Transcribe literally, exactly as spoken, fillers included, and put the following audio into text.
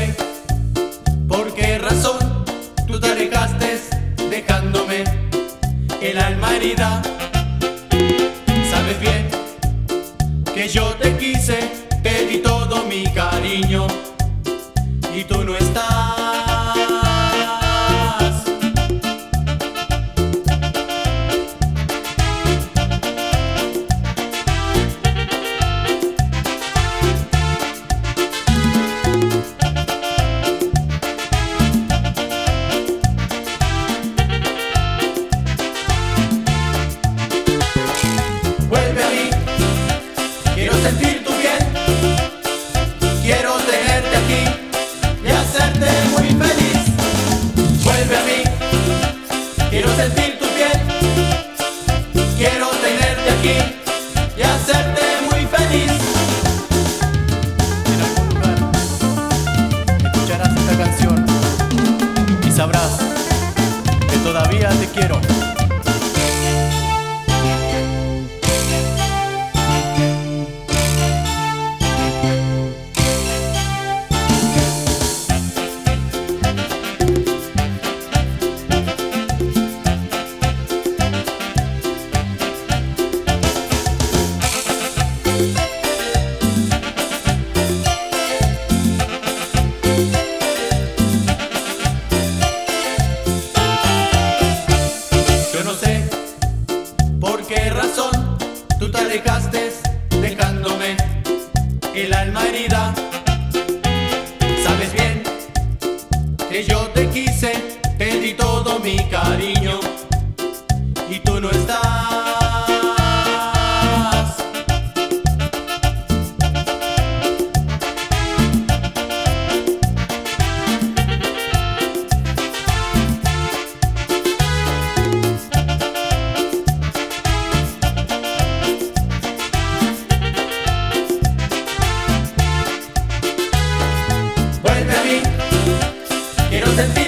sé por qué razón tú te alejaste dejándome el alma herida. Sabes bien que yo te quise, te di todo mi cariño y tú no estás. Sentir tu piel, quiero tenerte aquí y hacerte muy feliz. Vuelve a mí, quiero sentir tu piel, quiero tenerte aquí y hacerte muy feliz. En algún lugar escucharás esta canción y sabrás que todavía te quiero. ¿Por qué razón tú te alejaste dejándome el alma herida? Sabes bien que yo te quise, te di todo mi cariño y tú no estás. Quiero sentir